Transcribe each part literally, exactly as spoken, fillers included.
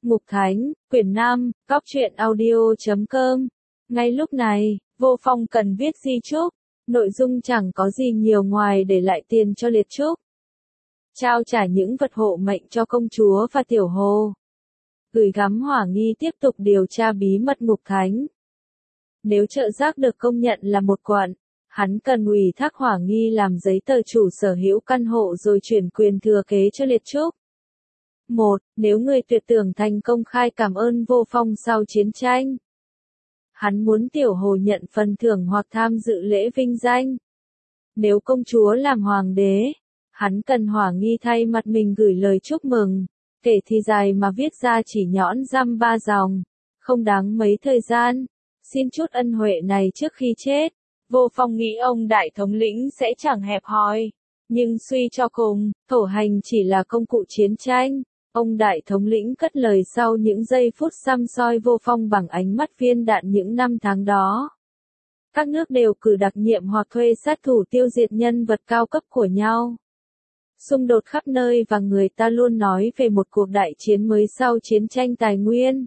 Ngục Thánh, quyển năm, góc truyện audio chấm com. Ngay lúc này, Vô Phong cần viết di chúc. Nội dung chẳng có gì nhiều ngoài để lại tiền cho Liệt Trúc, trao trả những vật hộ mệnh cho công chúa và Tiểu Hồ, gửi gắm hỏa nghi tiếp tục điều tra bí mật Ngục Thánh. Nếu Trợ Giác được công nhận là một quận, hắn cần ủy thác hỏa nghi làm giấy tờ chủ sở hữu căn hộ rồi chuyển quyền thừa kế cho Liệt Trúc. một. Nếu người tuyệt tưởng thành công khai cảm ơn Vô Phong sau chiến tranh, hắn muốn Tiểu Hồ nhận phần thưởng hoặc tham dự lễ vinh danh. Nếu công chúa làm hoàng đế, hắn cần hỏa nghi thay mặt mình gửi lời chúc mừng, kể thì dài mà viết ra chỉ nhõn dăm ba dòng, không đáng mấy thời gian. Xin chút ân huệ này trước khi chết. Vô Phong nghĩ ông đại thống lĩnh sẽ chẳng hẹp hòi, nhưng suy cho cùng, thổ hành chỉ là công cụ chiến tranh. Ông đại thống lĩnh cất lời sau những giây phút săm soi Vô Phong bằng ánh mắt viên đạn những năm tháng đó. Các nước đều cử đặc nhiệm hoặc thuê sát thủ tiêu diệt nhân vật cao cấp của nhau. Xung đột khắp nơi và người ta luôn nói về một cuộc đại chiến mới sau chiến tranh tài nguyên.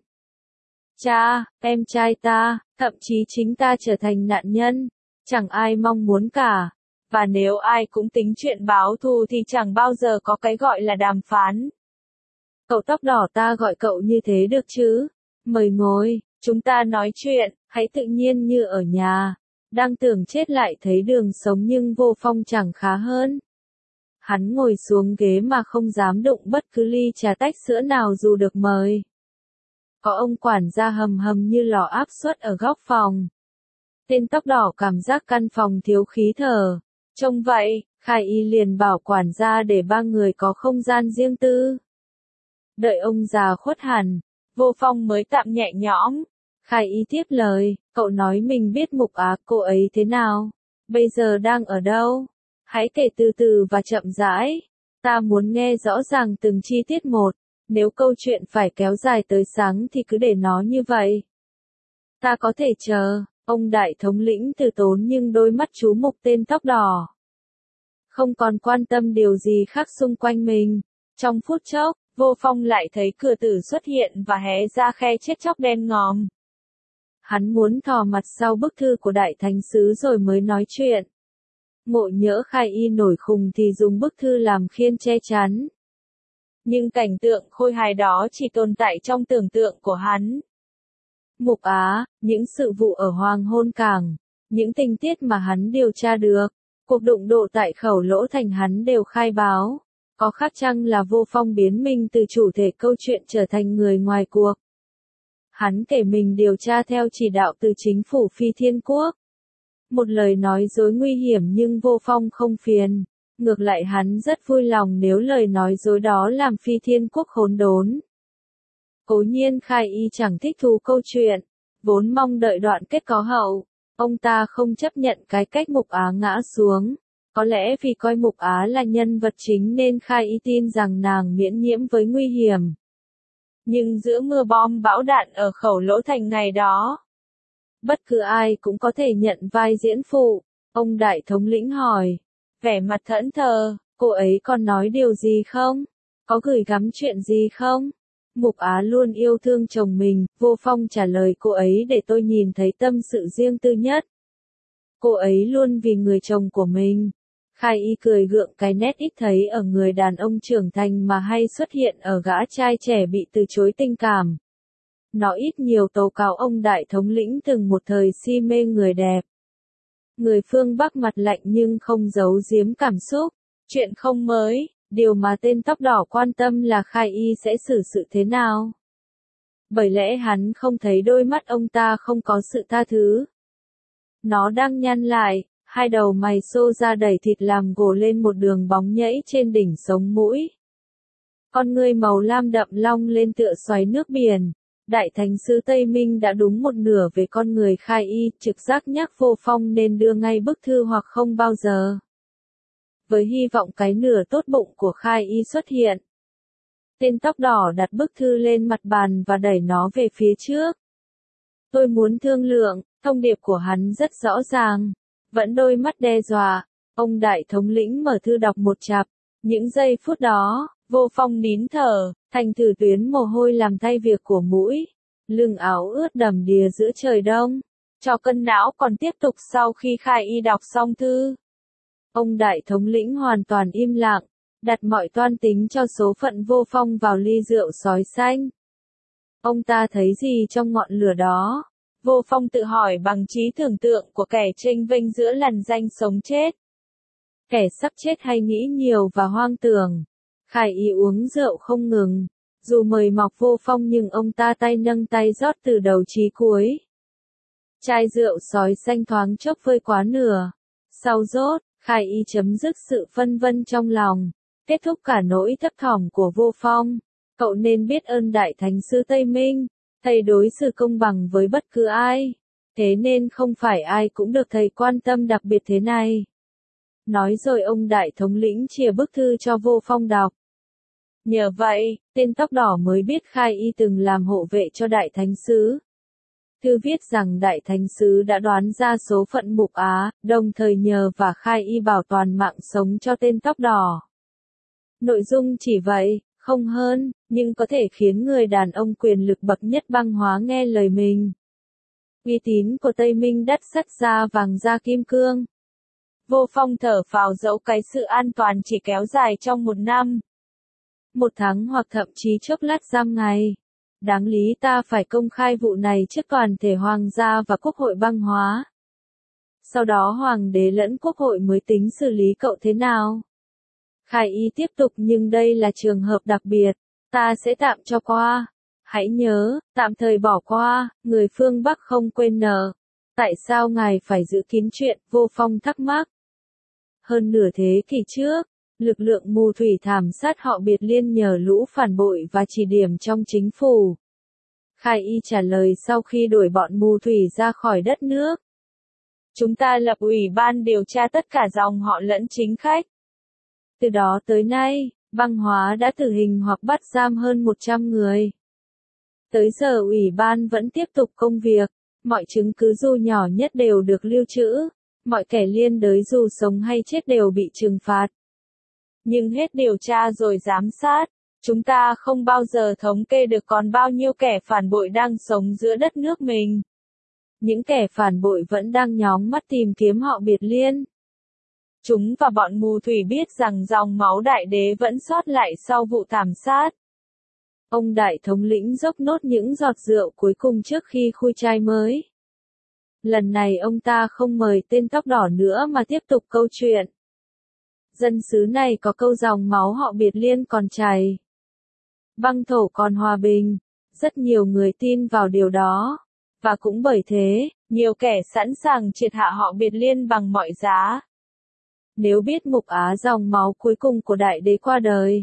Cha, em trai ta, thậm chí chính ta trở thành nạn nhân, chẳng ai mong muốn cả. Và nếu ai cũng tính chuyện báo thù thì chẳng bao giờ có cái gọi là đàm phán. Cậu tóc đỏ, ta gọi cậu như thế được chứ? Mời ngồi, chúng ta nói chuyện, hãy tự nhiên như ở nhà. Đang tưởng chết lại thấy đường sống nhưng Vô Phong chẳng khá hơn. Hắn ngồi xuống ghế mà không dám đụng bất cứ ly trà tách sữa nào dù được mời. Có ông quản gia hầm hầm như lò áp suất ở góc phòng. Tên tóc đỏ cảm giác căn phòng thiếu khí thở. Trông vậy, Khai Y liền bảo quản gia để ba người có không gian riêng tư. Đợi ông già khuất hẳn, Vô Phong mới tạm nhẹ nhõm. Khai Y tiếp lời, cậu nói mình biết Mục Á, cô ấy thế nào? Bây giờ đang ở đâu? Hãy kể từ từ và chậm rãi. Ta muốn nghe rõ ràng từng chi tiết một. Nếu câu chuyện phải kéo dài tới sáng thì cứ để nó như vậy. Ta có thể chờ. Ông đại thống lĩnh từ tốn nhưng đôi mắt chú mục tên tóc đỏ. Không còn quan tâm điều gì khác xung quanh mình. Trong phút chốc, Vô Phong lại thấy cửa tử xuất hiện và hé ra khe chết chóc đen ngòm. Hắn muốn thò mặt sau bức thư của đại thánh sứ rồi mới nói chuyện. Ngộ nhỡ Khai Y nổi khùng thì dùng bức thư làm khiên che chắn. Nhưng cảnh tượng khôi hài đó chỉ tồn tại trong tưởng tượng của hắn. Mục Á, những sự vụ ở Hoàng Hôn Cảng, những tình tiết mà hắn điều tra được, cuộc đụng độ tại khẩu Lỗ Thành hắn đều khai báo. Có khác chăng là Vô Phong biến mình từ chủ thể câu chuyện trở thành người ngoài cuộc? Hắn kể mình điều tra theo chỉ đạo từ chính phủ Phi Thiên Quốc. Một lời nói dối nguy hiểm nhưng Vô Phong không phiền. Ngược lại hắn rất vui lòng nếu lời nói dối đó làm Phi Thiên Quốc khốn đốn. Cố nhiên Khai Y chẳng thích thú câu chuyện, vốn mong đợi đoạn kết có hậu. Ông ta không chấp nhận cái cách Mục Á ngã xuống. Có lẽ vì coi Mục Á là nhân vật chính nên Khai Y tin rằng nàng miễn nhiễm với nguy hiểm. Nhưng giữa mưa bom bão đạn ở khẩu Lỗ Thành ngày đó, bất cứ ai cũng có thể nhận vai diễn phụ. Ông đại thống lĩnh hỏi, vẻ mặt thẫn thờ, cô ấy còn nói điều gì không? Có gửi gắm chuyện gì không? Mục Á luôn yêu thương chồng mình. Vô Phong trả lời, cô ấy để tôi nhìn thấy tâm sự riêng tư nhất. Cô ấy luôn vì người chồng của mình. Khai Y cười gượng, cái nét ít thấy ở người đàn ông trưởng thành mà hay xuất hiện ở gã trai trẻ bị từ chối tình cảm. Nó ít nhiều tố cáo ông đại thống lĩnh từng một thời si mê người đẹp. Người phương Bắc mặt lạnh nhưng không giấu giếm cảm xúc. Chuyện không mới, điều mà tên tóc đỏ quan tâm là Khai Y sẽ xử sự thế nào. Bởi lẽ hắn không thấy đôi mắt ông ta không có sự tha thứ. Nó đang nhăn lại, hai đầu mày xô ra đẩy thịt làm gồ lên một đường bóng nhẫy trên đỉnh sống mũi. Con ngươi màu lam đậm long lên tựa xoáy nước biển. Đại thánh sứ Tây Minh đã đúng một nửa về con người Khai Y, trực giác nhắc Vô Phong nên đưa ngay bức thư hoặc không bao giờ. Với hy vọng cái nửa tốt bụng của Khai Y xuất hiện. Tên tóc đỏ đặt bức thư lên mặt bàn và đẩy nó về phía trước. Tôi muốn thương lượng, thông điệp của hắn rất rõ ràng. Vẫn đôi mắt đe dọa, ông đại thống lĩnh mở thư đọc một chặp. Những giây phút đó, Vô Phong nín thở, thành thử tuyến mồ hôi làm thay việc của mũi. Lưng áo ướt đầm đìa giữa trời đông. Cho cân não còn tiếp tục sau khi Khai Y đọc xong thư. Ông đại thống lĩnh hoàn toàn im lặng, đặt mọi toan tính cho số phận Vô Phong vào ly rượu sói xanh. Ông ta thấy gì trong ngọn lửa đó? Vô Phong tự hỏi bằng trí tưởng tượng của kẻ chênh vênh giữa lằn danh sống chết. Kẻ sắp chết hay nghĩ nhiều và hoang tưởng. Khai Y uống rượu không ngừng. Dù mời mọc Vô Phong nhưng ông ta tay nâng tay rót từ đầu chí cuối. Chai rượu sói xanh thoáng chốc vơi quá nửa. Sau rốt, Khai Y chấm dứt sự phân vân trong lòng. Kết thúc cả nỗi thấp thỏm của Vô Phong. Cậu nên biết ơn Đại Thánh Sư Tây Minh. Thầy đối xử công bằng với bất cứ ai. Thế nên không phải ai cũng được thầy quan tâm đặc biệt thế này. Nói rồi ông đại thống lĩnh chìa bức thư cho Vô Phong đọc. Nhờ vậy, tên tóc đỏ mới biết Khai Y từng làm hộ vệ cho Đại Thánh Sứ. Thư viết rằng Đại Thánh Sứ đã đoán ra số phận Mục Á, đồng thời nhờ và Khai Y bảo toàn mạng sống cho tên tóc đỏ. Nội dung chỉ vậy, không hơn, nhưng có thể khiến người đàn ông quyền lực bậc nhất băng hóa nghe lời mình. Uy tín của Tây Minh đắt sắt da vàng da kim cương. Vô Phong thở phào dẫu cái sự an toàn chỉ kéo dài trong một năm. Một tháng hoặc thậm chí chốc lát giam ngày. Đáng lý ta phải công khai vụ này trước toàn thể hoàng gia và quốc hội băng hóa. Sau đó hoàng đế lẫn quốc hội mới tính xử lý cậu thế nào. Khai Y tiếp tục nhưng đây là trường hợp đặc biệt, ta sẽ tạm cho qua. Hãy nhớ, tạm thời bỏ qua, người phương Bắc không quên nợ. Tại sao ngài phải giữ kín chuyện? Vô Phong thắc mắc. Hơn nửa thế kỷ trước, lực lượng mù thủy thảm sát họ Biệt Liên nhờ lũ phản bội và chỉ điểm trong chính phủ. Khai Y trả lời sau khi đuổi bọn mù thủy ra khỏi đất nước. Chúng ta lập ủy ban điều tra tất cả dòng họ lẫn chính khách. Từ đó tới nay, băng hóa đã tử hình hoặc bắt giam hơn một trăm người. Tới giờ ủy ban vẫn tiếp tục công việc, mọi chứng cứ dù nhỏ nhất đều được lưu trữ, mọi kẻ liên đới dù sống hay chết đều bị trừng phạt. Nhưng hết điều tra rồi giám sát, chúng ta không bao giờ thống kê được còn bao nhiêu kẻ phản bội đang sống giữa đất nước mình. Những kẻ phản bội vẫn đang nhóng mắt tìm kiếm họ Biệt Liên. Chúng và bọn mù thủy biết rằng dòng máu đại đế vẫn sót lại sau vụ thảm sát. Ông đại thống lĩnh dốc nốt những giọt rượu cuối cùng trước khi khui chai mới. Lần này ông ta không mời tên tóc đỏ nữa mà tiếp tục câu chuyện. Dân xứ này có câu dòng máu họ Biệt Liên còn chảy. Băng thổ còn hòa bình. Rất nhiều người tin vào điều đó. Và cũng bởi thế, nhiều kẻ sẵn sàng triệt hạ họ Biệt Liên bằng mọi giá. Nếu biết Mục Á dòng máu cuối cùng của đại đế qua đời,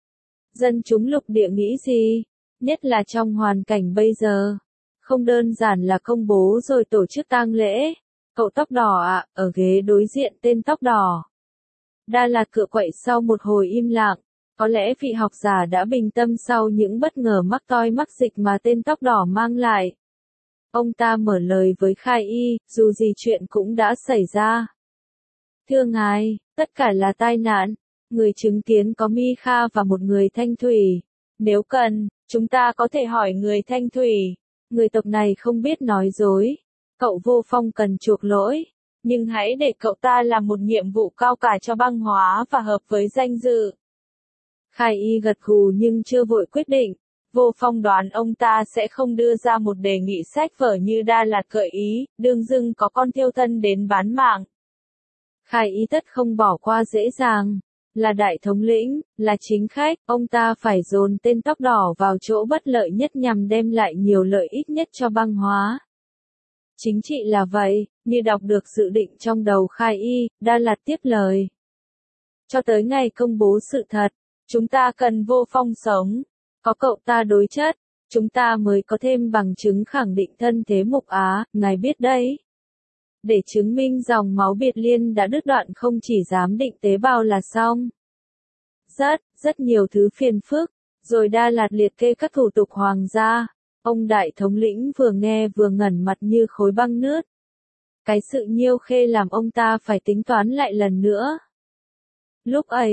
dân chúng lục địa nghĩ gì, nhất là trong hoàn cảnh bây giờ, không đơn giản là công bố rồi tổ chức tang lễ. Cậu tóc đỏ ạ, à, ở ghế đối diện tên tóc đỏ. Đa Lạt cựa quậy sau một hồi im lặng, có lẽ vị học giả đã bình tâm sau những bất ngờ mắc toi mắc dịch mà tên tóc đỏ mang lại. Ông ta mở lời với Khai Y, dù gì chuyện cũng đã xảy ra. Thưa ngài, tất cả là tai nạn. Người chứng kiến có Mi Kha và một người Thanh Thủy. Nếu cần, chúng ta có thể hỏi người Thanh Thủy. Người tộc này không biết nói dối. Cậu Vô Phong cần chuộc lỗi. Nhưng hãy để cậu ta làm một nhiệm vụ cao cả cho băng hóa và hợp với danh dự. Khai Y gật gù nhưng chưa vội quyết định. Vô Phong đoán ông ta sẽ không đưa ra một đề nghị sách vở như Đa Lạt gợi ý, đương dưng có con thiêu thân đến bán mạng. Khai Y tất không bỏ qua dễ dàng. Là đại thống lĩnh, là chính khách, ông ta phải dồn tên tóc đỏ vào chỗ bất lợi nhất nhằm đem lại nhiều lợi ích nhất cho băng hóa. Chính trị là vậy, như đọc được dự định trong đầu Khai Y, Đa Lạt tiếp lời. Cho tới ngày công bố sự thật, chúng ta cần Vô Phong sống. Có cậu ta đối chất, chúng ta mới có thêm bằng chứng khẳng định thân thế Mục Á, ngài biết đấy. Để chứng minh dòng máu Biệt Liên đã đứt đoạn không chỉ giám định tế bào là xong. Rất, rất nhiều thứ phiền phức, rồi Đa Lạt liệt kê các thủ tục hoàng gia. Ông đại thống lĩnh vừa nghe vừa ngẩn mặt như khối băng nứt. Cái sự nhiêu khê làm ông ta phải tính toán lại lần nữa. Lúc ấy,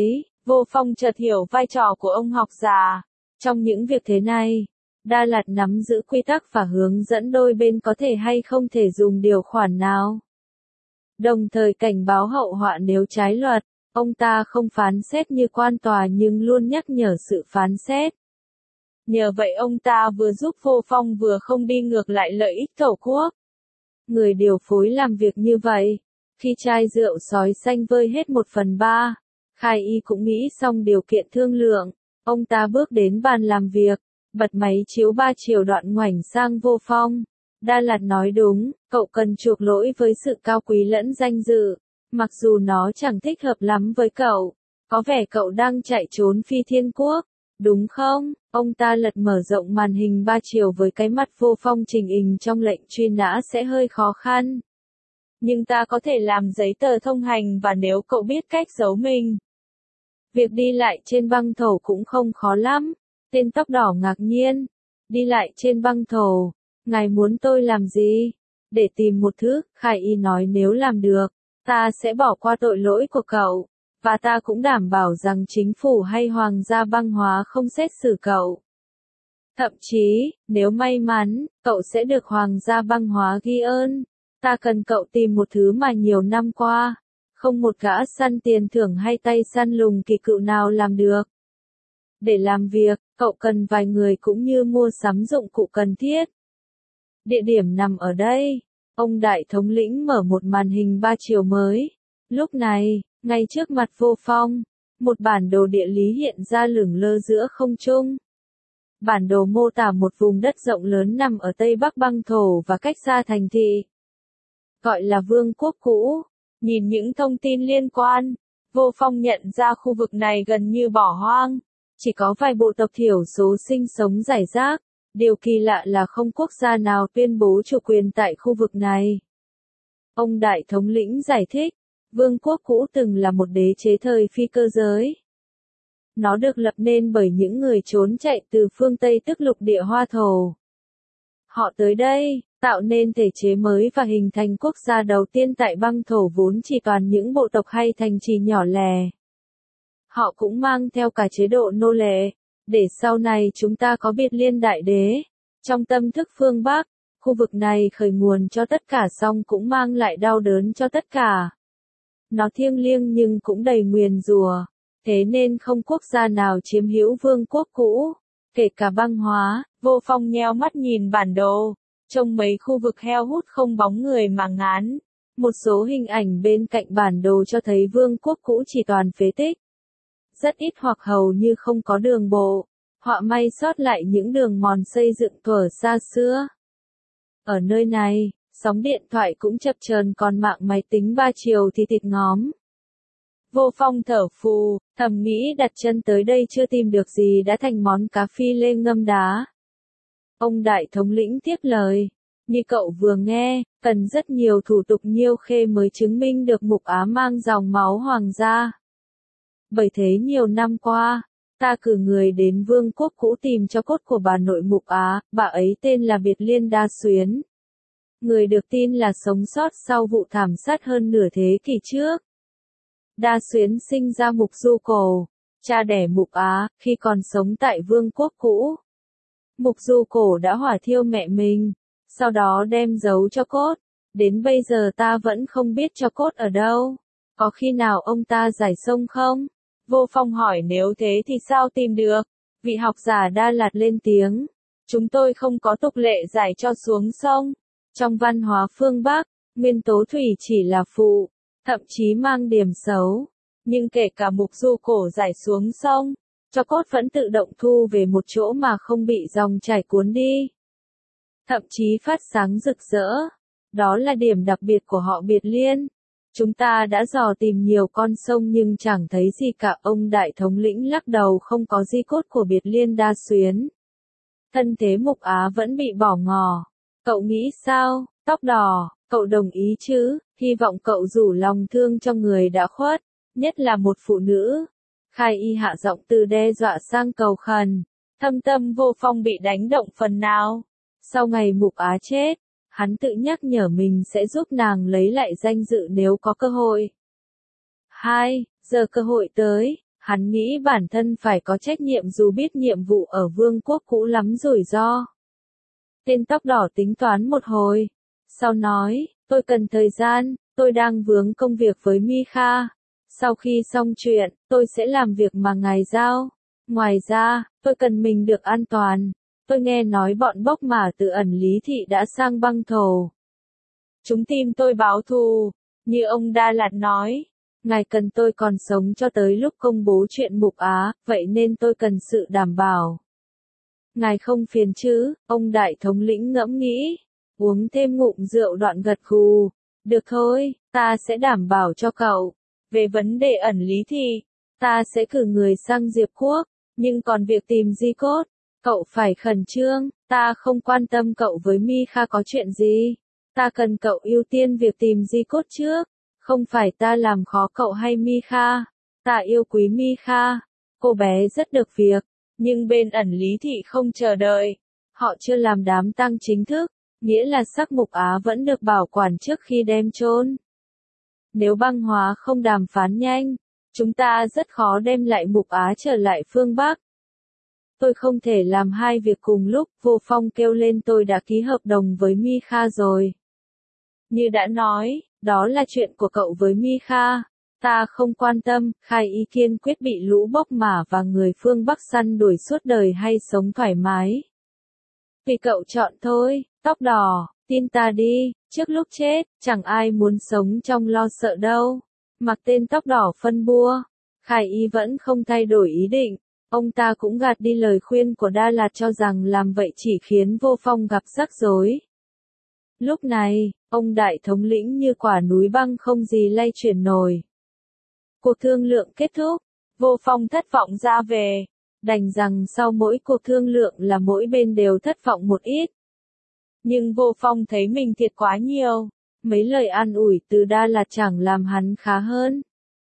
Vô Phong chợt hiểu vai trò của ông học già. Trong những việc thế này, Đa Lạt nắm giữ quy tắc và hướng dẫn đôi bên có thể hay không thể dùng điều khoản nào. Đồng thời cảnh báo hậu họa nếu trái luật. Ông ta không phán xét như quan tòa nhưng luôn nhắc nhở sự phán xét. Nhờ vậy ông ta vừa giúp Vô Phong vừa không đi ngược lại lợi ích tổ quốc. Người điều phối làm việc như vậy. Khi chai rượu sói xanh vơi hết một phần ba, Khai Y cũng nghĩ xong điều kiện thương lượng. Ông ta bước đến bàn làm việc, bật máy chiếu ba chiều đoạn ngoảnh sang Vô Phong. Đa Lạt nói đúng, cậu cần chuộc lỗi với sự cao quý lẫn danh dự. Mặc dù nó chẳng thích hợp lắm với cậu. Có vẻ cậu đang chạy trốn phi thiên quốc, đúng không? Ông ta lật mở rộng màn hình ba chiều với cái mặt Vô Phong trình hình trong lệnh truy nã sẽ hơi khó khăn. Nhưng ta có thể làm giấy tờ thông hành và nếu cậu biết cách giấu mình. Việc đi lại trên băng thổ cũng không khó lắm. Tên tóc đỏ ngạc nhiên. Đi lại trên băng thổ. Ngài muốn tôi làm gì? Để tìm một thứ, Khai Y nói nếu làm được, ta sẽ bỏ qua tội lỗi của cậu. Và ta cũng đảm bảo rằng chính phủ hay hoàng gia băng hóa không xét xử cậu. Thậm chí, nếu may mắn, cậu sẽ được hoàng gia băng hóa ghi ơn. Ta cần cậu tìm một thứ mà nhiều năm qua, không một gã săn tiền thưởng hay tay săn lùng kỳ cựu nào làm được. Để làm việc, cậu cần vài người cũng như mua sắm dụng cụ cần thiết. Địa điểm nằm ở đây. Ông đại thống lĩnh mở một màn hình ba chiều mới. Lúc này, ngay trước mặt Vô Phong, một bản đồ địa lý hiện ra lửng lơ giữa không trung. Bản đồ mô tả một vùng đất rộng lớn nằm ở tây bắc băng thổ và cách xa thành thị. Gọi là Vương quốc cũ. Nhìn những thông tin liên quan, Vô Phong nhận ra khu vực này gần như bỏ hoang. Chỉ có vài bộ tộc thiểu số sinh sống rải rác. Điều kỳ lạ là không quốc gia nào tuyên bố chủ quyền tại khu vực này. Ông đại thống lĩnh giải thích, Vương quốc cũ từng là một đế chế thời phi cơ giới. Nó được lập nên bởi những người trốn chạy từ phương Tây tức lục địa Hoa Thổ. Họ tới đây, tạo nên thể chế mới và hình thành quốc gia đầu tiên tại băng thổ vốn chỉ toàn những bộ tộc hay thành trì nhỏ lẻ. Họ cũng mang theo cả chế độ nô lệ, để sau này chúng ta có biệt liên đại đế. Trong tâm thức phương Bắc, khu vực này khởi nguồn cho tất cả song cũng mang lại đau đớn cho tất cả. Nó thiêng liêng nhưng cũng đầy nguyền rủa, thế nên không quốc gia nào chiếm hữu vương quốc cũ, kể cả băng hóa. Vô Phong nheo mắt nhìn bản đồ, trông mấy khu vực heo hút không bóng người mà ngán. Một số hình ảnh bên cạnh bản đồ cho thấy vương quốc cũ chỉ toàn phế tích. Rất ít hoặc hầu như không có đường bộ, họa may sót lại những đường mòn xây dựng thuở xa xưa. Ở nơi này, sóng điện thoại cũng chập chờn còn mạng máy tính ba chiều thì thịt ngóm. Vô Phong thở phù, thầm nghĩ đặt chân tới đây chưa tìm được gì đã thành món cá phi lê ngâm đá. Ông đại thống lĩnh tiếp lời, như cậu vừa nghe, cần rất nhiều thủ tục nhiêu khê mới chứng minh được Mục Á mang dòng máu hoàng gia. Bởi thế nhiều năm qua, ta cử người đến vương quốc cũ tìm cho cốt của bà nội Mục Á, bà ấy tên là Biệt Liên Đa Xuyến. Người được tin là sống sót sau vụ thảm sát hơn nửa thế kỷ trước. Đa Xuyến sinh ra Mục Du Cổ, cha đẻ Mục Á, khi còn sống tại vương quốc cũ. Mục Du Cổ đã hỏa thiêu mẹ mình, sau đó đem giấu cho cốt. Đến bây giờ ta vẫn không biết cho cốt ở đâu. Có khi nào ông ta giải sông không? Vô Phong hỏi nếu thế thì sao tìm được? Vị học giả Đa Lạt lên tiếng. Chúng tôi không có tục lệ giải cho xuống sông. Trong văn hóa phương Bắc, nguyên tố thủy chỉ là phụ, thậm chí mang điểm xấu. Nhưng kể cả Mục Du Cổ giải xuống sông, cho cốt vẫn tự động thu về một chỗ mà không bị dòng chảy cuốn đi. Thậm chí phát sáng rực rỡ. Đó là điểm đặc biệt của họ Biệt Liên. Chúng ta đã dò tìm nhiều con sông nhưng chẳng thấy gì cả. Ông đại thống lĩnh lắc đầu, không có di cốt của Biệt Liên Đa Xuyến. Thân thế Mục Á vẫn bị bỏ ngỏ. Cậu nghĩ sao, tóc đỏ, cậu đồng ý chứ? Hy vọng cậu rủ lòng thương cho người đã khuất, nhất là một phụ nữ. Khai Y hạ giọng từ đe dọa sang cầu khẩn. Thâm tâm Vô Phong bị đánh động phần nào. Sau ngày Mục Á chết, hắn tự nhắc nhở mình sẽ giúp nàng lấy lại danh dự nếu có cơ hội. Hai, giờ cơ hội tới, Hắn nghĩ bản thân phải có trách nhiệm dù biết nhiệm vụ ở vương quốc cũ lắm rủi ro. Tên tóc đỏ tính toán một hồi, sau nói, tôi cần thời gian, tôi đang vướng công việc với Mikha. Sau khi xong chuyện, tôi sẽ làm việc mà ngài giao. Ngoài ra, tôi cần mình được an toàn. Tôi nghe nói bọn bốc mả từ ẩn Lý Thị đã sang băng thổ. Chúng tìm tôi báo thù, như ông Đa Lạt nói. Ngài cần tôi còn sống cho tới lúc công bố chuyện Mục Á, vậy nên tôi cần sự đảm bảo. Ngài không phiền chứ, ông đại thống lĩnh ngẫm nghĩ. Uống thêm ngụm rượu đoạn gật gù. Được thôi, ta sẽ đảm bảo cho cậu. Về vấn đề ẩn Lý Thị, ta sẽ cử người sang Diệp Quốc, nhưng còn việc tìm di cốt, cậu phải khẩn trương, ta không quan tâm cậu với Mikha có chuyện gì. Ta cần cậu ưu tiên việc tìm di cốt trước, không phải ta làm khó cậu hay Mikha. Ta yêu quý Mikha, cô bé rất được việc, nhưng bên ẩn Lý Thị không chờ đợi. Họ chưa làm đám tang chính thức, nghĩa là xác Mục Á vẫn được bảo quản trước khi đem chôn. Nếu băng hóa không đàm phán nhanh, chúng ta rất khó đem lại Mục Á trở lại phương Bắc. Tôi không thể làm hai việc cùng lúc, Vô Phong kêu lên, tôi đã ký hợp đồng với Mikha rồi. Như đã nói, đó là chuyện của cậu với Mikha. Ta không quan tâm, Khai ý kiên quyết bị lũ bốc mả và người phương Bắc săn đuổi suốt đời hay sống thoải mái. Vì cậu chọn thôi, tóc đỏ, tin ta đi, trước lúc chết, chẳng ai muốn sống trong lo sợ đâu. Mặc tên tóc đỏ phân bua, Khai ý vẫn không thay đổi ý định. Ông ta cũng gạt đi lời khuyên của Đa Lạt cho rằng làm vậy chỉ khiến Vô Phong gặp rắc rối. Lúc này, ông đại thống lĩnh như quả núi băng không gì lay chuyển nổi. Cuộc thương lượng kết thúc, Vô Phong thất vọng ra về. Đành rằng sau mỗi cuộc thương lượng là mỗi bên đều thất vọng một ít. Nhưng Vô Phong thấy mình thiệt quá nhiều, mấy lời an ủi từ Đa Lạt chẳng làm hắn khá hơn.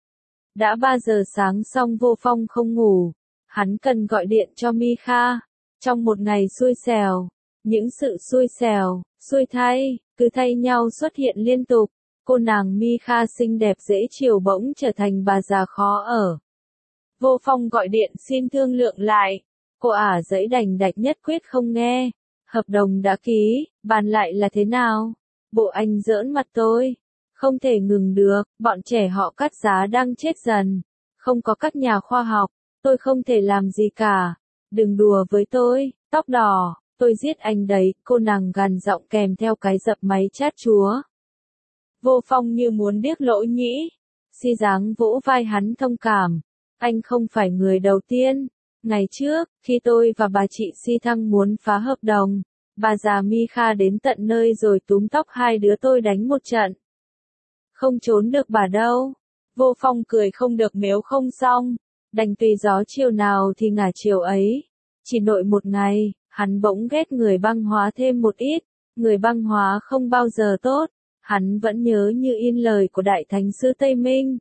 Đã ba giờ sáng xong Vô Phong không ngủ, hắn cần gọi điện cho Mikha. Trong một ngày xui xẻo, những sự xui xẻo, xui thay, cứ thay nhau xuất hiện liên tục. Cô nàng Mikha xinh đẹp dễ chiều bỗng trở thành bà già khó ở. Vô Phong gọi điện xin thương lượng lại. Cô ả giãy đành đạch nhất quyết không nghe. Hợp đồng đã ký, bàn lại là thế nào? Bộ anh giỡn mặt tôi. Không thể ngừng được, bọn trẻ họ cắt giá đang chết dần. Không có các nhà khoa học, tôi không thể làm gì cả. Đừng đùa với tôi, tóc đỏ, tôi giết anh đấy, cô nàng gằn giọng kèm theo cái dập máy chát chúa. Vô Phong như muốn điếc lỗ nhĩ. Si dáng vỗ vai hắn thông cảm. Anh không phải người đầu tiên. Ngày trước, khi tôi và bà chị Si Thăng muốn phá hợp đồng, bà già Mikha đến tận nơi rồi túm tóc hai đứa tôi đánh một trận. Không trốn được bà đâu. Vô Phong cười không được nếu không xong. Đành tùy gió chiều nào thì ngả chiều ấy. Chỉ nội một ngày, hắn bỗng ghét người băng hóa thêm một ít. Người băng hóa không bao giờ tốt. Hắn vẫn nhớ như in lời của Đại Thánh Sư Tây Minh.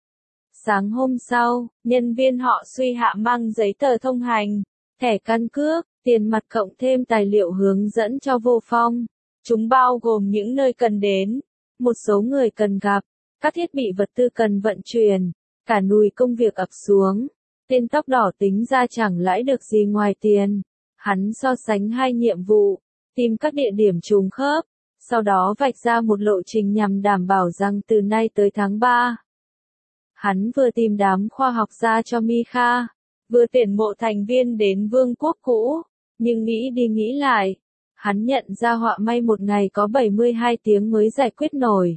Sáng hôm sau, nhân viên họ Suy Hạ mang giấy tờ thông hành, thẻ căn cước, tiền mặt cộng thêm tài liệu hướng dẫn cho Vô Phong. Chúng bao gồm những nơi cần đến, một số người cần gặp, các thiết bị vật tư cần vận chuyển, cả nùi công việc ập xuống. Tên tóc đỏ tính ra chẳng lãi được gì ngoài tiền. Hắn so sánh hai nhiệm vụ, tìm các địa điểm trùng khớp, sau đó vạch ra một lộ trình nhằm đảm bảo rằng từ nay tới tháng ba. Hắn vừa tìm đám khoa học gia cho Mikha, vừa tuyển mộ thành viên đến vương quốc cũ, nhưng nghĩ đi nghĩ lại, hắn nhận ra họa may một ngày có bảy mươi hai tiếng mới giải quyết nổi.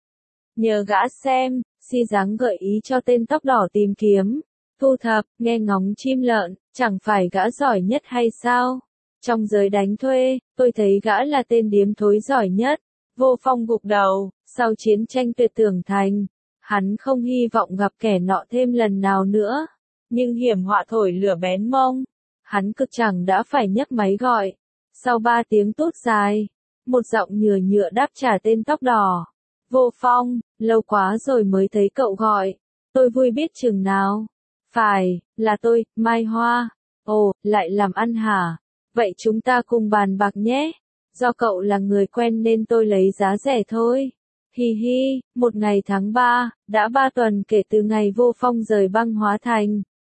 Nhờ gã xem, Si dáng gợi ý cho tên tóc đỏ tìm kiếm, thu thập, nghe ngóng chim lợn, chẳng phải gã giỏi nhất hay sao? Trong giới đánh thuê, tôi thấy gã là tên điếm thối giỏi nhất. Vô Phong gục đầu, sau chiến tranh tuyệt tưởng thành, hắn không hy vọng gặp kẻ nọ thêm lần nào nữa. Nhưng hiểm họa thổi lửa bén mông. Hắn cực chẳng đã phải nhấc máy gọi. Sau ba tiếng tút dài, một giọng nhựa nhựa đáp trả tên tóc đỏ. Vô Phong, lâu quá rồi mới thấy cậu gọi. Tôi vui biết chừng nào. Phải, là tôi, Mai Hoa. Ồ, lại làm ăn hả? Vậy chúng ta cùng bàn bạc nhé. Do cậu là người quen nên tôi lấy giá rẻ thôi. Hi hi, một ngày tháng ba, đã ba tuần kể từ ngày Vô Phong rời băng hóa thành.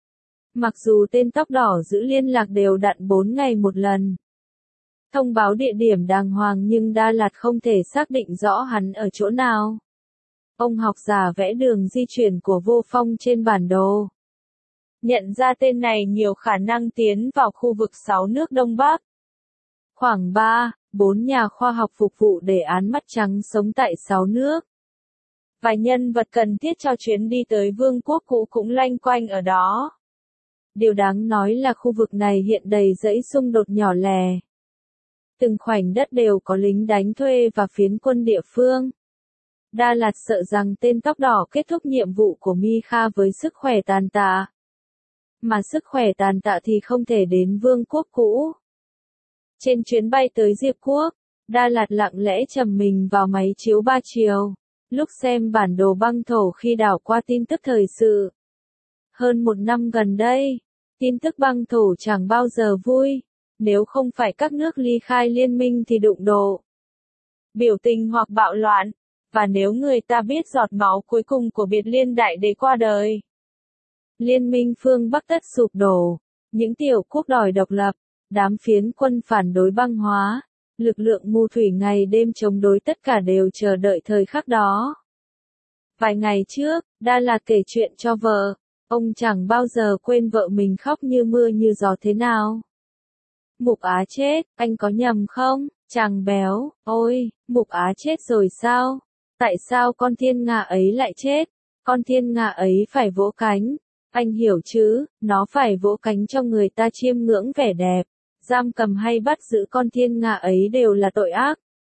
Mặc dù tên tóc đỏ giữ liên lạc đều đặn bốn ngày một lần. Thông báo địa điểm đàng hoàng nhưng Đa Lạt không thể xác định rõ hắn ở chỗ nào. Ông học giả vẽ đường di chuyển của Vô Phong trên bản đồ. Nhận ra tên này nhiều khả năng tiến vào khu vực sáu nước Đông Bắc. Khoảng ba, bốn nhà khoa học phục vụ đề án mắt trắng sống tại sáu nước. Vài nhân vật cần thiết cho chuyến đi tới vương quốc cũ cũng loanh quanh ở đó. Điều đáng nói là khu vực này hiện đầy dãy xung đột nhỏ lẻ. Từng khoảnh đất đều có lính đánh thuê và phiến quân địa phương. Đa Lạt sợ rằng tên tóc đỏ kết thúc nhiệm vụ của Mikha với sức khỏe tàn tạ. Mà sức khỏe tàn tạ thì không thể đến vương quốc cũ. Trên chuyến bay tới Diệp Quốc, Đa Lạt lặng lẽ trầm mình vào máy chiếu ba chiều, lúc xem bản đồ băng thổ khi đảo qua tin tức thời sự. Hơn một năm gần đây, tin tức băng thổ chẳng bao giờ vui, nếu không phải các nước ly khai liên minh thì đụng độ, biểu tình hoặc bạo loạn, và nếu người ta biết giọt máu cuối cùng của Biệt Liên Đại Đế qua đời. Liên minh phương Bắc tất sụp đổ, những tiểu quốc đòi độc lập, đám phiến quân phản đối băng hóa, lực lượng mù thủy ngày đêm chống đối tất cả đều chờ đợi thời khắc đó. Vài ngày trước, Đa Lạt kể chuyện cho vợ, ông chẳng bao giờ quên vợ mình khóc như mưa như gió thế nào. Mục Á chết, anh có nhầm không? Chàng béo, ôi, Mục Á chết rồi sao? Tại sao con thiên nga ấy lại chết? Con thiên nga ấy phải vỗ cánh. Anh hiểu chứ, nó phải vỗ cánh cho người ta chiêm ngưỡng vẻ đẹp. Giam cầm hay bắt giữ con thiên nga ấy đều là tội ác.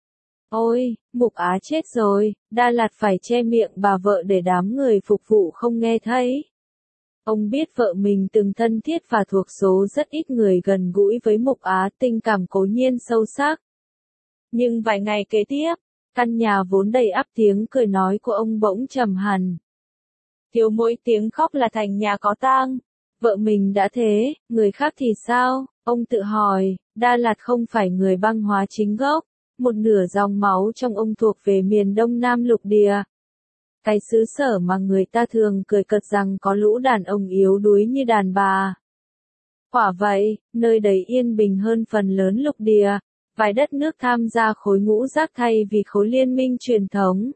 Ôi, Mục Á chết rồi, Đa Lạt phải che miệng bà vợ để đám người phục vụ không nghe thấy. Ông biết vợ mình từng thân thiết và thuộc số rất ít người gần gũi với Mục Á, tình cảm cố nhiên sâu sắc. Nhưng vài ngày kế tiếp, căn nhà vốn đầy ắp tiếng cười nói của ông bỗng trầm hẳn. Thiếu mỗi tiếng khóc là thành nhà có tang. Vợ mình đã thế, người khác thì sao? Ông tự hỏi. Đa Lạt không phải người băng hóa chính gốc, một nửa dòng máu trong ông thuộc về miền Đông Nam lục địa. Cái xứ sở mà người ta thường cười cợt rằng có lũ đàn ông yếu đuối như đàn bà. Quả vậy, nơi đấy yên bình hơn phần lớn lục địa, vài đất nước tham gia khối ngũ giác thay vì khối liên minh truyền thống.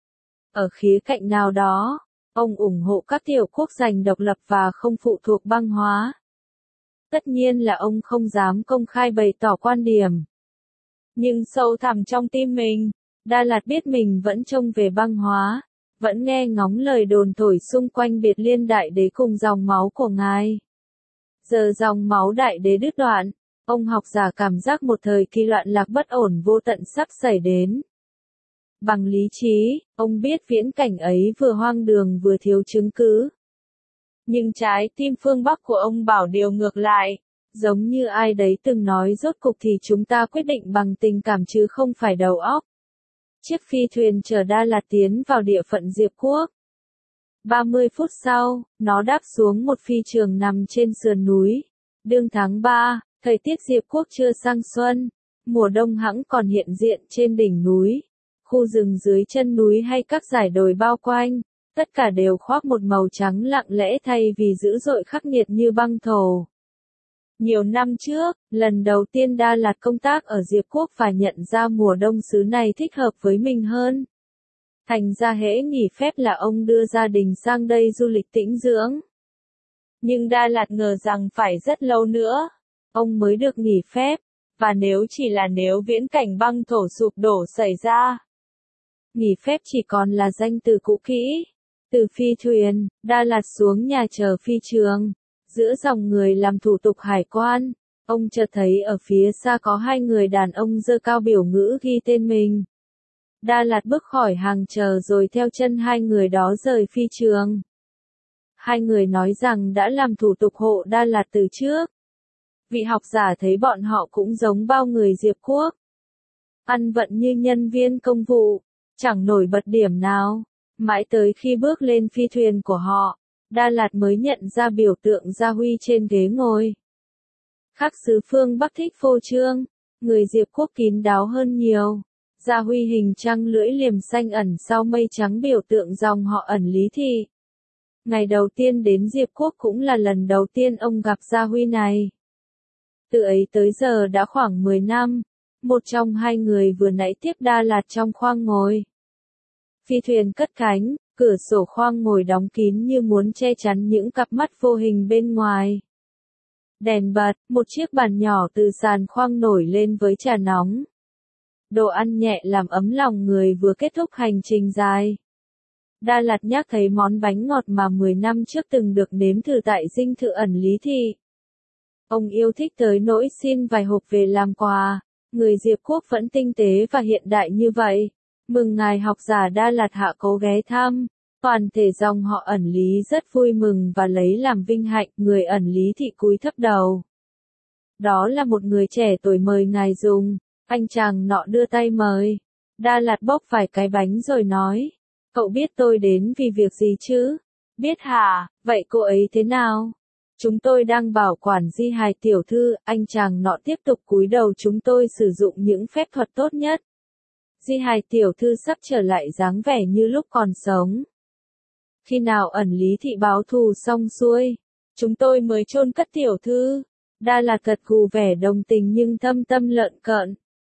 Ở khía cạnh nào đó, ông ủng hộ các tiểu quốc giành độc lập và không phụ thuộc băng hóa. Tất nhiên là ông không dám công khai bày tỏ quan điểm. Nhưng sâu thẳm trong tim mình, Đa Lạt biết mình vẫn trông về băng hóa, vẫn nghe ngóng lời đồn thổi xung quanh Biệt Liên Đại Đế cùng dòng máu của ngài. Giờ dòng máu Đại Đế đứt đoạn, ông học giả cảm giác một thời kỳ loạn lạc bất ổn vô tận sắp xảy đến. Bằng lý trí, ông biết viễn cảnh ấy vừa hoang đường vừa thiếu chứng cứ. Nhưng trái tim phương Bắc của ông bảo điều ngược lại, giống như ai đấy từng nói rốt cục thì chúng ta quyết định bằng tình cảm chứ không phải đầu óc. Chiếc phi thuyền chở Đa Lạt tiến vào địa phận Diệp Quốc. ba mươi phút sau, nó đáp xuống một phi trường nằm trên sườn núi. Đương tháng ba, thời tiết Diệp Quốc chưa sang xuân, mùa đông hẵng còn hiện diện trên đỉnh núi, khu rừng dưới chân núi hay các dải đồi bao quanh, tất cả đều khoác một màu trắng lặng lẽ thay vì dữ dội khắc nghiệt như băng thổ. Nhiều năm trước, lần đầu tiên Đa Lạt công tác ở Diệp Quốc và nhận ra mùa đông xứ này thích hợp với mình hơn. Thành ra hễ nghỉ phép là ông đưa gia đình sang đây du lịch tĩnh dưỡng. Nhưng Đa Lạt ngờ rằng phải rất lâu nữa, ông mới được nghỉ phép, và nếu chỉ là nếu viễn cảnh băng thổ sụp đổ xảy ra. Nghỉ phép chỉ còn là danh từ cũ kỹ. Từ phi thuyền, Đa Lạt xuống nhà chờ phi trường. Giữa dòng người làm thủ tục hải quan, ông chợt thấy ở phía xa có hai người đàn ông giơ cao biểu ngữ ghi tên mình. Đa Lạt bước khỏi hàng chờ rồi theo chân hai người đó rời phi trường. Hai người nói rằng đã làm thủ tục hộ Đa Lạt từ trước. Vị học giả thấy bọn họ cũng giống bao người Diệp Quốc. Ăn vận như nhân viên công vụ, chẳng nổi bật điểm nào. Mãi tới khi bước lên phi thuyền của họ, Đa Lạt mới nhận ra biểu tượng Gia Huy trên ghế ngồi. Khác xứ phương Bắc thích phô trương, người Diệp Quốc kín đáo hơn nhiều. Gia Huy hình trăng lưỡi liềm xanh ẩn sau mây trắng biểu tượng dòng họ ẩn Lý Thị. Ngày đầu tiên đến Diệp Quốc cũng là lần đầu tiên ông gặp Gia Huy này. Từ ấy tới giờ đã khoảng mười năm, một trong hai người vừa nãy tiếp Đa Lạt trong khoang ngồi. Phi thuyền cất cánh, cửa sổ khoang ngồi đóng kín như muốn che chắn những cặp mắt vô hình bên ngoài. Đèn bật, một chiếc bàn nhỏ từ sàn khoang nổi lên với trà nóng. Đồ ăn nhẹ làm ấm lòng người vừa kết thúc hành trình dài. Đa Lạt nhắc thấy món bánh ngọt mà mười năm trước từng được nếm thử tại dinh thự ẩn Lý Thị. Ông yêu thích tới nỗi xin vài hộp về làm quà. Người Diệp Quốc vẫn tinh tế và hiện đại như vậy. Mừng ngài học giả Đa Lạt hạ cố ghé thăm. Toàn thể dòng họ ẩn Lý rất vui mừng và lấy làm vinh hạnh. Người ẩn Lý Thị cúi thấp đầu. Đó là một người trẻ tuổi mời ngài dùng. Anh chàng nọ đưa tay mời. Đa Lạt bốc vài cái bánh rồi nói. Cậu biết tôi đến vì việc gì chứ? Biết hả? Vậy cô ấy thế nào? Chúng tôi đang bảo quản di hài tiểu thư. Anh chàng nọ tiếp tục cúi đầu. Chúng tôi sử dụng những phép thuật tốt nhất. Di hài tiểu thư sắp trở lại dáng vẻ như lúc còn sống. Khi nào ẩn Lý Thị báo thù xong xuôi, chúng tôi mới chôn cất tiểu thư. Đa Lạt gật gù vẻ đồng tình nhưng thâm tâm lợn cợn.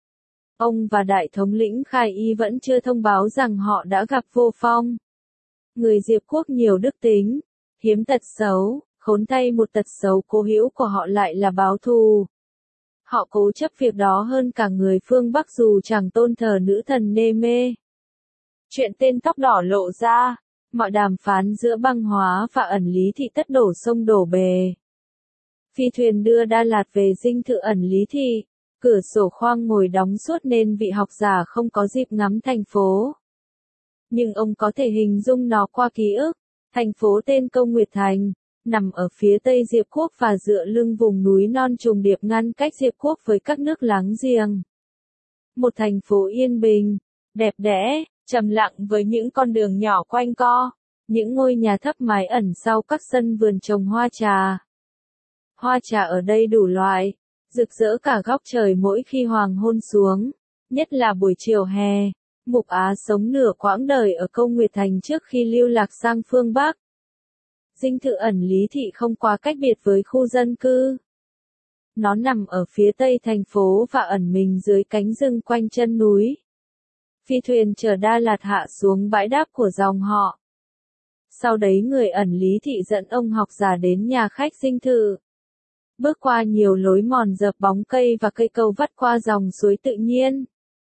Ông và đại thống lĩnh Khai Y vẫn chưa thông báo rằng họ đã gặp Vô Phong. Người Diệp Quốc nhiều đức tính, hiếm tật xấu, khốn thay một tật xấu cố hữu của họ lại là báo thù. Họ cố chấp việc đó hơn cả người phương Bắc dù chẳng tôn thờ nữ thần Nê Mê. Chuyện tên tóc đỏ lộ ra, mọi đàm phán giữa băng hóa và ẩn Lý Thị tất đổ sông đổ bề. Phi thuyền đưa Đa Lạt về dinh thự ẩn Lý Thị. Cửa sổ khoang ngồi đóng suốt nên vị học giả không có dịp ngắm thành phố. Nhưng ông có thể hình dung nó qua ký ức. Thành phố tên Công Nguyệt Thành, nằm ở phía tây Diệp Quốc và dựa lưng vùng núi non trùng điệp ngăn cách Diệp Quốc với các nước láng giềng. Một thành phố yên bình, đẹp đẽ, trầm lặng với những con đường nhỏ quanh co, những ngôi nhà thấp mái ẩn sau các sân vườn trồng hoa trà. Hoa trà ở đây đủ loại, rực rỡ cả góc trời mỗi khi hoàng hôn xuống, nhất là buổi chiều hè. Mục Á sống nửa quãng đời ở Công Nguyệt Thành trước khi lưu lạc sang phương Bắc. Dinh thự ẩn Lý Thị không quá cách biệt với khu dân cư. Nó nằm ở phía tây thành phố và ẩn mình dưới cánh rừng quanh chân núi. Phi thuyền chở Đa Lạt hạ xuống bãi đáp của dòng họ. Sau đấy người ẩn Lý Thị dẫn ông học giả đến nhà khách dinh thự. Bước qua nhiều lối mòn dợp bóng cây và cây cầu vắt qua dòng suối tự nhiên.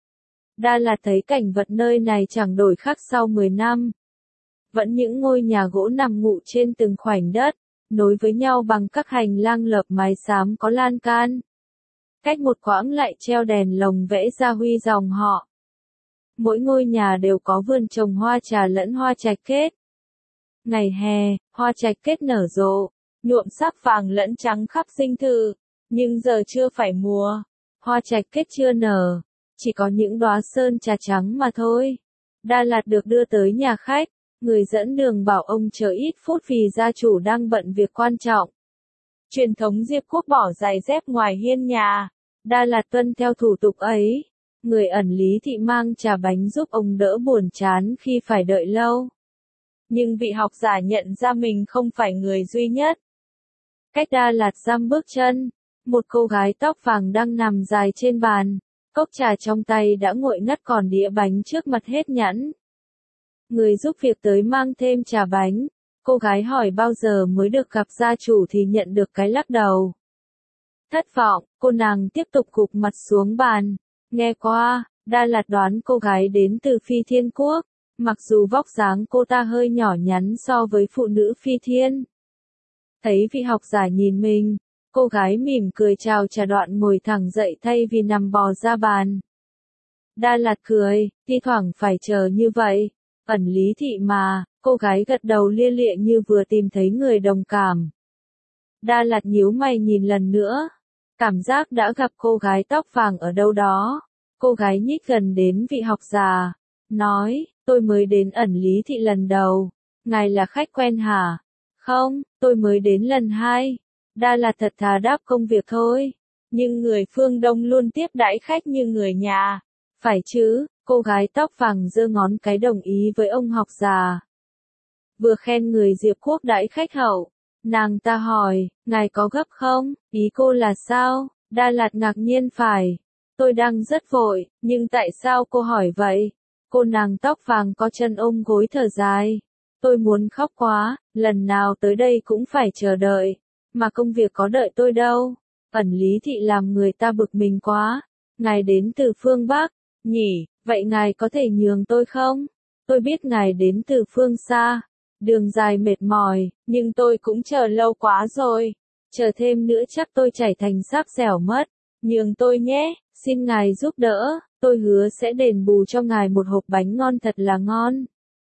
Đa Lạt thấy cảnh vật nơi này chẳng đổi khác sau mười năm. Vẫn những ngôi nhà gỗ nằm ngụ trên từng khoảnh đất, nối với nhau bằng các hành lang lợp mái xám có lan can. Cách một quãng lại treo đèn lồng vẽ Gia Huy dòng họ. Mỗi ngôi nhà đều có vườn trồng hoa trà lẫn hoa trạch kết. Ngày hè, hoa trạch kết nở rộ, nhuộm sắc vàng lẫn trắng khắp dinh thự, nhưng giờ chưa phải mùa, hoa trạch kết chưa nở, chỉ có những đóa sơn trà trắng mà thôi. Đa Lạt được đưa tới nhà khách, người dẫn đường bảo ông chờ ít phút vì gia chủ đang bận việc quan trọng. Truyền thống Diệp Quốc bỏ giày dép ngoài hiên nhà, Đa Lạt tuân theo thủ tục ấy. Người ẩn Lý Thị mang trà bánh giúp ông đỡ buồn chán khi phải đợi lâu. Nhưng vị học giả nhận ra mình không phải người duy nhất. Cách Đa Lạt dăm bước chân, một cô gái tóc vàng đang nằm dài trên bàn, cốc trà trong tay đã nguội ngắt còn đĩa bánh trước mặt hết nhẵn. Người giúp việc tới mang thêm trà bánh, cô gái hỏi bao giờ mới được gặp gia chủ thì nhận được cái lắc đầu. Thất vọng, cô nàng tiếp tục gục mặt xuống bàn. Nghe qua, Đa Lạt đoán cô gái đến từ Phi Thiên Quốc, mặc dù vóc dáng cô ta hơi nhỏ nhắn so với phụ nữ Phi Thiên. Thấy vị học giả nhìn mình, cô gái mỉm cười chào trà đoạn ngồi thẳng dậy thay vì nằm bò ra bàn. Đa Lạt cười, thi thoảng phải chờ như vậy, ẩn Lý Thị mà, cô gái gật đầu lia lịa như vừa tìm thấy người đồng cảm. Đa Lạt nhíu mày nhìn lần nữa. Cảm giác đã gặp cô gái tóc vàng ở đâu đó. Cô gái nhích gần đến vị học giả, nói, tôi mới đến ẩn Lý Thị lần đầu. Ngài là khách quen hả? Không, tôi mới đến lần hai. Đa Lạt thật thà đáp công việc thôi. Nhưng người phương Đông luôn tiếp đãi khách như người nhà. Phải chứ, cô gái tóc vàng giơ ngón cái đồng ý với ông học giả. vừa khen người Diệp Quốc đãi khách hậu. Nàng ta hỏi, ngài có gấp không? Ý cô là sao? Đa Lạt ngạc nhiên phải. Tôi đang rất vội, nhưng tại sao cô hỏi vậy? Cô nàng tóc vàng có chân ôm gối thở dài. Tôi muốn khóc quá, lần nào tới đây cũng phải chờ đợi. Mà công việc có đợi tôi đâu. Ẩn Lý Thị làm người ta bực mình quá. Ngài đến từ phương Bắc, nhỉ, vậy ngài có thể nhường tôi không? Tôi biết ngài đến từ phương xa. Đường dài mệt mỏi, nhưng tôi cũng chờ lâu quá rồi. Chờ thêm nữa chắc tôi chảy thành xác dẻo mất. Nhường tôi nhé, xin ngài giúp đỡ, tôi hứa sẽ đền bù cho ngài một hộp bánh ngon thật là ngon.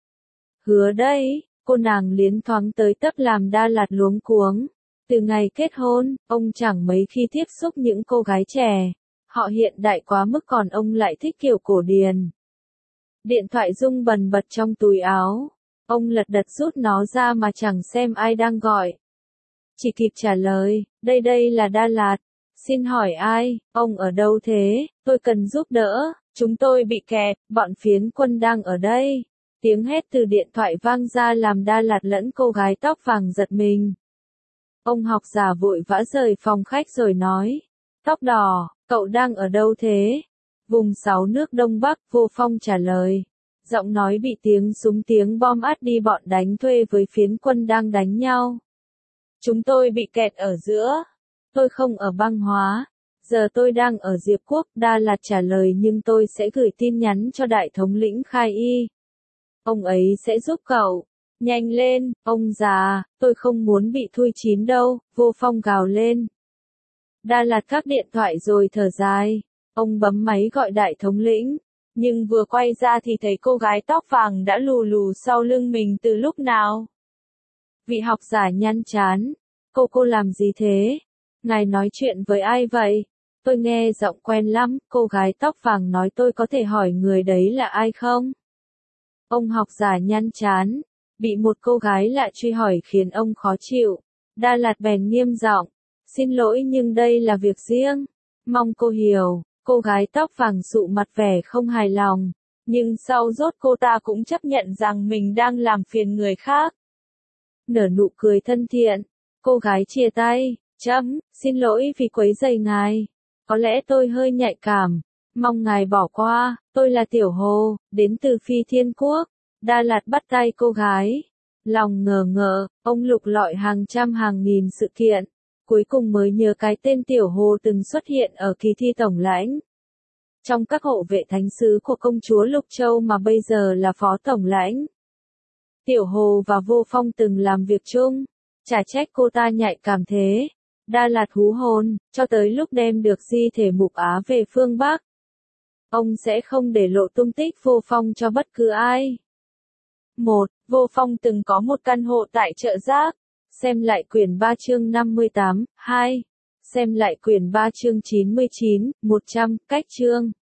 Hứa đấy, cô nàng liến thoáng tới tấp làm Đa Lạt luống cuống. Từ ngày kết hôn, ông chẳng mấy khi tiếp xúc những cô gái trẻ. Họ hiện đại quá mức còn ông lại thích kiểu cổ điển. Điện thoại rung bần bật trong túi áo. Ông lật đật rút nó ra mà chẳng xem ai đang gọi. Chỉ kịp trả lời, đây đây là Đa Lạt. Xin hỏi ai, ông ở đâu thế, tôi cần giúp đỡ, chúng tôi bị kẹt, bọn phiến quân đang ở đây. Tiếng hét từ điện thoại vang ra làm Đa Lạt lẫn cô gái tóc vàng giật mình. Ông học giả vội vã rời phòng khách rồi nói, tóc đỏ, cậu đang ở đâu thế? Vùng sáu nước Đông Bắc, Vô Phong trả lời. Giọng nói bị tiếng súng tiếng bom át đi bọn đánh thuê với phiến quân đang đánh nhau. Chúng tôi bị kẹt ở giữa. Tôi không ở băng hóa. Giờ tôi đang ở Diệp Quốc, Đa Lạt trả lời nhưng tôi sẽ gửi tin nhắn cho đại thống lĩnh Khai Y. Ông ấy sẽ giúp cậu. Nhanh lên, ông già, tôi không muốn bị thui chín đâu, Vô Phong gào lên. Đa Lạt cắt điện thoại rồi thở dài. Ông bấm máy gọi đại thống lĩnh. Nhưng vừa quay ra thì thấy cô gái tóc vàng đã lù lù sau lưng mình từ lúc nào. Vị học giả nhăn chán. Cô cô làm gì thế? Ngài nói chuyện với ai vậy? Tôi nghe giọng quen lắm, cô gái tóc vàng nói tôi có thể hỏi người đấy là ai không? Ông học giả nhăn chán. Bị một cô gái lạ truy hỏi khiến ông khó chịu. Đa Lạt bèn nghiêm giọng. Xin lỗi nhưng đây là việc riêng. Mong cô hiểu. Cô gái tóc vàng sụ mặt vẻ không hài lòng. Nhưng sau rốt cô ta cũng chấp nhận rằng mình đang làm phiền người khác. Nở nụ cười thân thiện. Cô gái chia tay. Chấm, xin lỗi vì quấy rầy ngài. Có lẽ tôi hơi nhạy cảm. Mong ngài bỏ qua, tôi là Tiểu Hồ, đến từ Phi Thiên Quốc. Đa Lạt bắt tay cô gái. Lòng ngờ ngợ, ông lục lọi hàng trăm hàng nghìn sự kiện. Cuối cùng mới nhớ cái tên Tiểu Hồ từng xuất hiện ở kỳ thi tổng lãnh. Trong các hộ vệ thánh sứ của công chúa Lục Châu mà bây giờ là phó tổng lãnh. Tiểu Hồ và Vô Phong từng làm việc chung. Chả trách cô ta nhạy cảm thế. Đa Lạt hú hồn, cho tới lúc đem được di thể Mục Á về phương Bắc. Ông sẽ không để lộ tung tích Vô Phong cho bất cứ ai. một. Vô Phong từng có một căn hộ tại chợ Rác. Xem lại quyển ba chương năm mươi tám. hai. Xem lại quyển ba chương chín mươi chín, một trăm, cách chương.